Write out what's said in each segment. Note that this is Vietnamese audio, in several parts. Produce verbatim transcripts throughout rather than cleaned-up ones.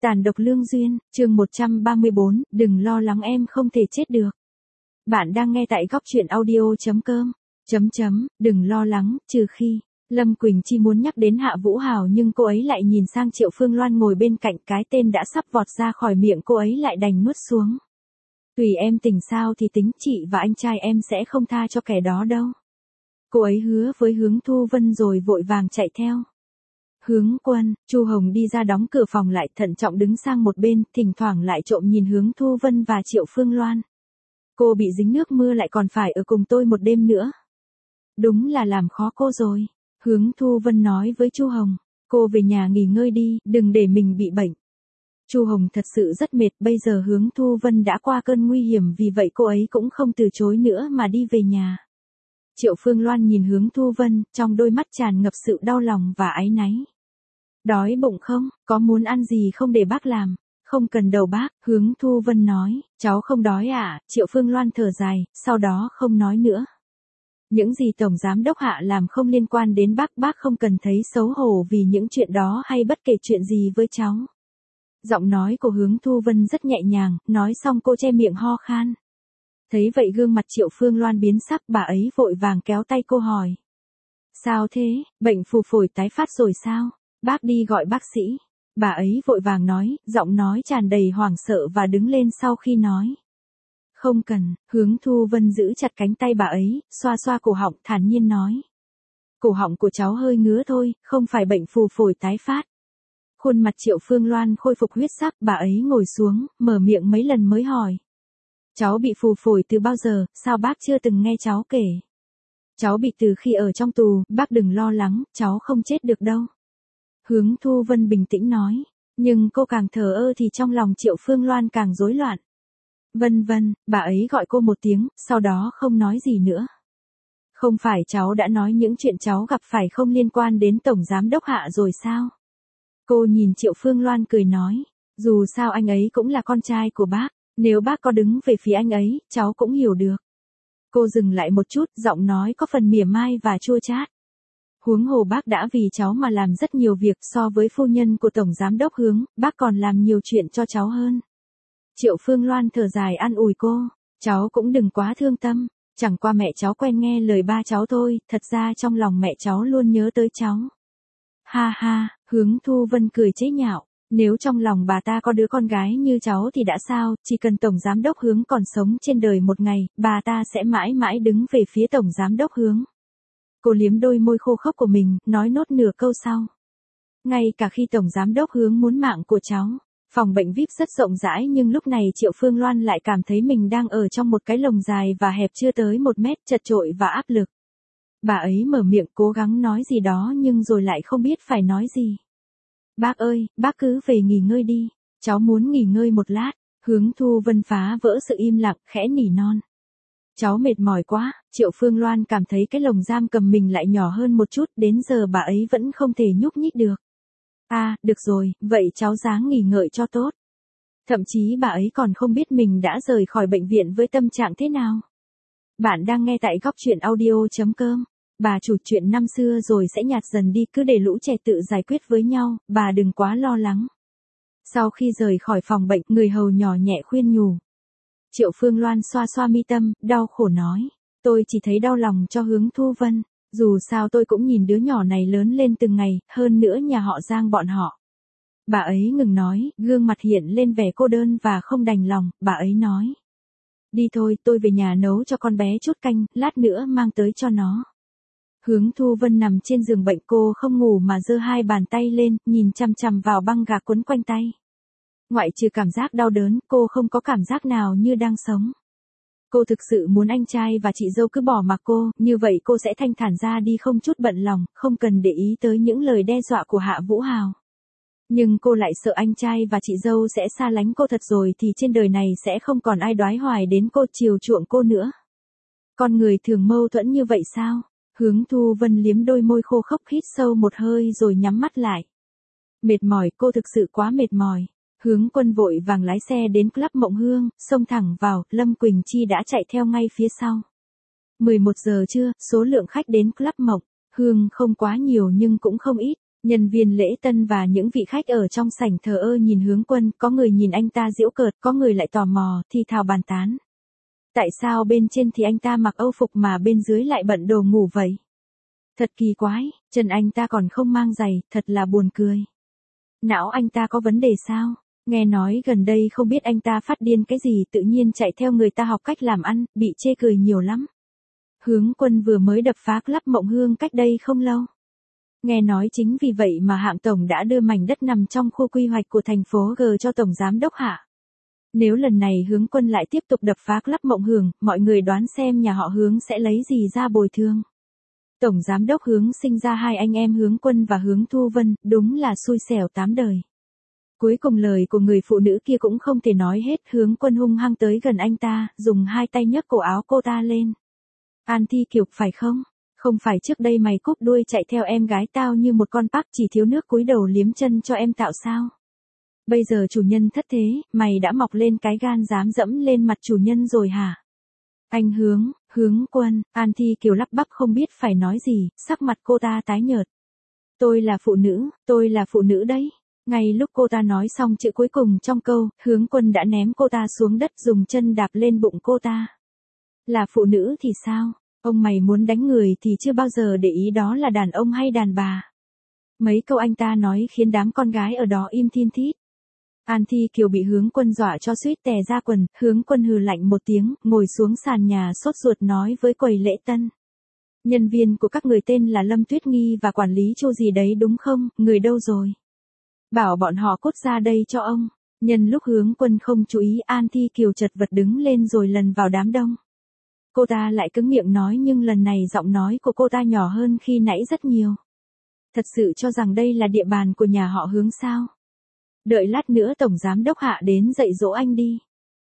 Tàn độc lương duyên, chương một trăm ba mươi bốn, đừng lo lắng em không thể chết được. Bạn đang nghe tại góc truyện audio chấm com. Chấm chấm, đừng lo lắng, trừ khi, Lâm Quỳnh Chi muốn nhắc đến Hạ Vũ Hào nhưng cô ấy lại nhìn sang Triệu Phương Loan ngồi bên cạnh, cái tên đã sắp vọt ra khỏi miệng cô ấy lại đành nuốt xuống. Tùy em tỉnh sao thì tính, chị và anh trai em sẽ không tha cho kẻ đó đâu. Cô ấy hứa với Hướng Thu Vân rồi vội vàng chạy theo. Hướng Quân, Chu Hồng đi ra đóng cửa phòng lại, thận trọng đứng sang một bên, thỉnh thoảng lại trộm nhìn Hướng Thu Vân và Triệu Phương Loan. Cô bị dính nước mưa lại còn phải ở cùng tôi một đêm nữa. Đúng là làm khó cô rồi. Hướng Thu Vân nói với Chu Hồng, cô về nhà nghỉ ngơi đi, đừng để mình bị bệnh. Chu Hồng thật sự rất mệt, bây giờ Hướng Thu Vân đã qua cơn nguy hiểm, vì vậy cô ấy cũng không từ chối nữa mà đi về nhà. Triệu Phương Loan nhìn Hướng Thu Vân, trong đôi mắt tràn ngập sự đau lòng và áy náy. Đói bụng không, có muốn ăn gì không để bác làm? Không cần đâu bác, Hướng Thu Vân nói, cháu không đói à? Triệu Phương Loan thở dài, sau đó không nói nữa. Những gì Tổng Giám Đốc Hạ làm không liên quan đến bác, bác không cần thấy xấu hổ vì những chuyện đó hay bất kể chuyện gì với cháu. Giọng nói của Hướng Thu Vân rất nhẹ nhàng, nói xong cô che miệng ho khan. Thấy vậy gương mặt Triệu Phương Loan biến sắc, bà ấy vội vàng kéo tay cô hỏi. Sao thế, bệnh phù phổi tái phát rồi sao? Bác đi gọi bác sĩ. Bà ấy vội vàng nói, giọng nói tràn đầy hoảng sợ và đứng lên sau khi nói. Không cần, Hướng Thu Vân giữ chặt cánh tay bà ấy, xoa xoa cổ họng, thản nhiên nói. Cổ họng của cháu hơi ngứa thôi, không phải bệnh phù phổi tái phát. Khuôn mặt Triệu Phương Loan khôi phục huyết sắc, bà ấy ngồi xuống, mở miệng mấy lần mới hỏi. Cháu bị phù phổi từ bao giờ, sao bác chưa từng nghe cháu kể? Cháu bị từ khi ở trong tù, bác đừng lo lắng, cháu không chết được đâu. Hướng Thu Vân bình tĩnh nói, nhưng cô càng thờ ơ thì trong lòng Triệu Phương Loan càng rối loạn. Vân vân, bà ấy gọi cô một tiếng, sau đó không nói gì nữa. Không phải cháu đã nói những chuyện cháu gặp phải không liên quan đến Tổng Giám Đốc Hạ rồi sao? Cô nhìn Triệu Phương Loan cười nói, dù sao anh ấy cũng là con trai của bác, nếu bác có đứng về phía anh ấy, cháu cũng hiểu được. Cô dừng lại một chút, giọng nói có phần mỉa mai và chua chát. Huống hồ bác đã vì cháu mà làm rất nhiều việc, so với phu nhân của Tổng Giám Đốc Hướng, bác còn làm nhiều chuyện cho cháu hơn. Triệu Phương Loan thở dài an ủi cô, cháu cũng đừng quá thương tâm, chẳng qua mẹ cháu quen nghe lời ba cháu thôi, thật ra trong lòng mẹ cháu luôn nhớ tới cháu. Ha ha, Hướng Thu Vân cười chế nhạo, nếu trong lòng bà ta có đứa con gái như cháu thì đã sao, chỉ cần Tổng Giám Đốc Hướng còn sống trên đời một ngày, bà ta sẽ mãi mãi đứng về phía Tổng Giám Đốc Hướng. Cô liếm đôi môi khô khốc của mình, nói nốt nửa câu sau. Ngay cả khi Tổng Giám Đốc Hướng muốn mạng của cháu, phòng bệnh vi ai pi rất rộng rãi nhưng lúc này Triệu Phương Loan lại cảm thấy mình đang ở trong một cái lồng dài và hẹp chưa tới một mét, chật chội và áp lực. Bà ấy mở miệng cố gắng nói gì đó nhưng rồi lại không biết phải nói gì. Bác ơi, bác cứ về nghỉ ngơi đi, cháu muốn nghỉ ngơi một lát. Hướng Thu Vân phá vỡ sự im lặng, khẽ nỉ non. Cháu mệt mỏi quá. Triệu Phương Loan cảm thấy cái lồng giam cầm mình lại nhỏ hơn một chút, đến giờ bà ấy vẫn không thể nhúc nhích được. À, được rồi, vậy cháu ráng nghỉ ngơi cho tốt. Thậm chí bà ấy còn không biết mình đã rời khỏi bệnh viện với tâm trạng thế nào. Bạn đang nghe tại góc truyện audio chấm com. Bà chủ, chuyện năm xưa rồi sẽ nhạt dần đi, cứ để lũ trẻ tự giải quyết với nhau, bà đừng quá lo lắng. Sau khi rời khỏi phòng bệnh, người hầu nhỏ nhẹ khuyên nhủ. Triệu Phương Loan xoa xoa mi tâm, đau khổ nói. Tôi chỉ thấy đau lòng cho Hướng Thu Vân. Dù sao tôi cũng nhìn đứa nhỏ này lớn lên từng ngày, hơn nữa nhà họ Giang bọn họ. Bà ấy ngừng nói, gương mặt hiện lên vẻ cô đơn và không đành lòng, bà ấy nói. Đi thôi, tôi về nhà nấu cho con bé chút canh, lát nữa mang tới cho nó. Hướng Thu Vân nằm trên giường bệnh, cô không ngủ mà giơ hai bàn tay lên, nhìn chằm chằm vào băng gạc quấn quanh tay. Ngoại trừ cảm giác đau đớn, cô không có cảm giác nào như đang sống. Cô thực sự muốn anh trai và chị dâu cứ bỏ mặc cô, như vậy cô sẽ thanh thản ra đi không chút bận lòng, không cần để ý tới những lời đe dọa của Hạ Vũ Hào. Nhưng cô lại sợ anh trai và chị dâu sẽ xa lánh cô thật rồi thì trên đời này sẽ không còn ai đoái hoài đến cô, chiều chuộng cô nữa. Con người thường mâu thuẫn như vậy sao? Hướng Thu Vân liếm đôi môi khô khốc, hít sâu một hơi rồi nhắm mắt lại. Mệt mỏi, cô thực sự quá mệt mỏi. Hướng Quân vội vàng lái xe đến Club Mộng Hương, xông thẳng vào, Lâm Quỳnh Chi đã chạy theo ngay phía sau. mười một giờ trưa, số lượng khách đến Club Mộng Hương không quá nhiều nhưng cũng không ít. Nhân viên lễ tân và những vị khách ở trong sảnh thờ ơ nhìn Hướng Quân, có người nhìn anh ta giễu cợt, có người lại tò mò, thi thào bàn tán. Tại sao bên trên thì anh ta mặc âu phục mà bên dưới lại bận đồ ngủ vậy? Thật kỳ quái, chân anh ta còn không mang giày, thật là buồn cười. Não anh ta có vấn đề sao? Nghe nói gần đây không biết anh ta phát điên cái gì tự nhiên chạy theo người ta học cách làm ăn, bị chê cười nhiều lắm. Hướng Quân vừa mới đập phá Club Mộng Hương cách đây không lâu. Nghe nói chính vì vậy mà hạng tổng đã đưa mảnh đất nằm trong khu quy hoạch của thành phố G cho tổng giám đốc Hạ. Nếu lần này Hướng Quân lại tiếp tục đập phá Club Mộng Hương, mọi người đoán xem nhà họ Hướng sẽ lấy gì ra bồi thường. Tổng giám đốc Hướng sinh ra hai anh em Hướng Quân và Hướng Thu Vân, đúng là xui xẻo tám đời. Cuối cùng lời của người phụ nữ kia cũng không thể nói hết, Hướng Quân hung hăng tới gần anh ta, dùng hai tay nhấc cổ áo cô ta lên. An Thi Kiều, phải không? Không phải trước đây mày cúp đuôi chạy theo em gái tao như một con pác chỉ thiếu nước cúi đầu liếm chân cho em tạo sao? Bây giờ chủ nhân thất thế, mày đã mọc lên cái gan dám dẫm lên mặt chủ nhân rồi hả? Anh Hướng, Hướng Quân, An Thi Kiều lắp bắp không biết phải nói gì, sắc mặt cô ta tái nhợt. Tôi là phụ nữ, tôi là phụ nữ đấy. Ngay lúc cô ta nói xong chữ cuối cùng trong câu, Hướng Quân đã ném cô ta xuống đất dùng chân đạp lên bụng cô ta. Là phụ nữ thì sao? Ông mày muốn đánh người thì chưa bao giờ để ý đó là đàn ông hay đàn bà. Mấy câu anh ta nói khiến đám con gái ở đó im thin thít. An Thi Kiều bị Hướng Quân dọa cho suýt tè ra quần, Hướng Quân hừ lạnh một tiếng, ngồi xuống sàn nhà sốt ruột nói với quầy lễ tân. Nhân viên của các người tên là Lâm Tuyết Nghi và quản lý Chu gì đấy đúng không, người đâu rồi? Bảo bọn họ cút ra đây cho ông. Nhân lúc Hướng Quân không chú ý, An Thi Kiều chật vật đứng lên rồi lần vào đám đông. Cô ta lại cứng miệng nói nhưng lần này giọng nói của cô ta nhỏ hơn khi nãy rất nhiều. Thật sự cho rằng đây là địa bàn của nhà họ Hướng sao? Đợi lát nữa tổng giám đốc Hạ đến dạy dỗ anh đi.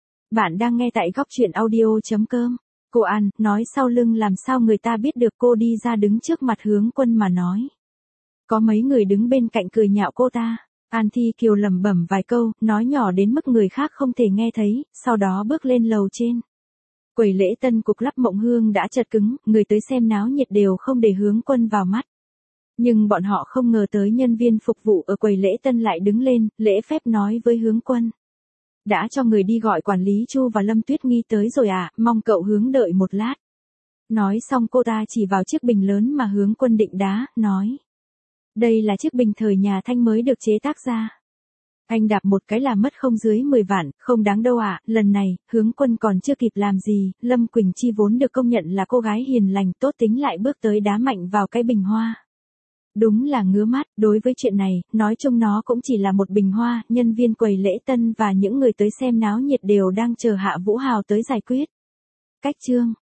Bạn đang nghe tại góc truyện audio chấm com. Cô An, nói sau lưng làm sao người ta biết được, cô đi ra đứng trước mặt Hướng Quân mà nói. Có mấy người đứng bên cạnh cười nhạo cô ta. An Thi Kiều lẩm bẩm vài câu, nói nhỏ đến mức người khác không thể nghe thấy, sau đó bước lên lầu trên. Quầy lễ tân của Club Mộng Hương đã chật cứng, người tới xem náo nhiệt đều không để Hướng Quân vào mắt. Nhưng bọn họ không ngờ tới nhân viên phục vụ ở quầy lễ tân lại đứng lên, lễ phép nói với Hướng Quân. Đã cho người đi gọi quản lý Chu và Lâm Tuyết Nghi tới rồi à, mong cậu Hướng đợi một lát. Nói xong cô ta chỉ vào chiếc bình lớn mà Hướng Quân định đá, nói. Đây là chiếc bình thời nhà Thanh mới được chế tác ra. Anh đạp một cái là mất không dưới mười vạn, không đáng đâu ạ. À. Lần này, Hướng Quân còn chưa kịp làm gì, Lâm Quỳnh Chi vốn được công nhận là cô gái hiền lành tốt tính lại bước tới đá mạnh vào cái bình hoa. Đúng là ngứa mắt, đối với chuyện này, nói chung nó cũng chỉ là một bình hoa, nhân viên quầy lễ tân và những người tới xem náo nhiệt đều đang chờ Hạ Vũ Hào tới giải quyết. Cách chương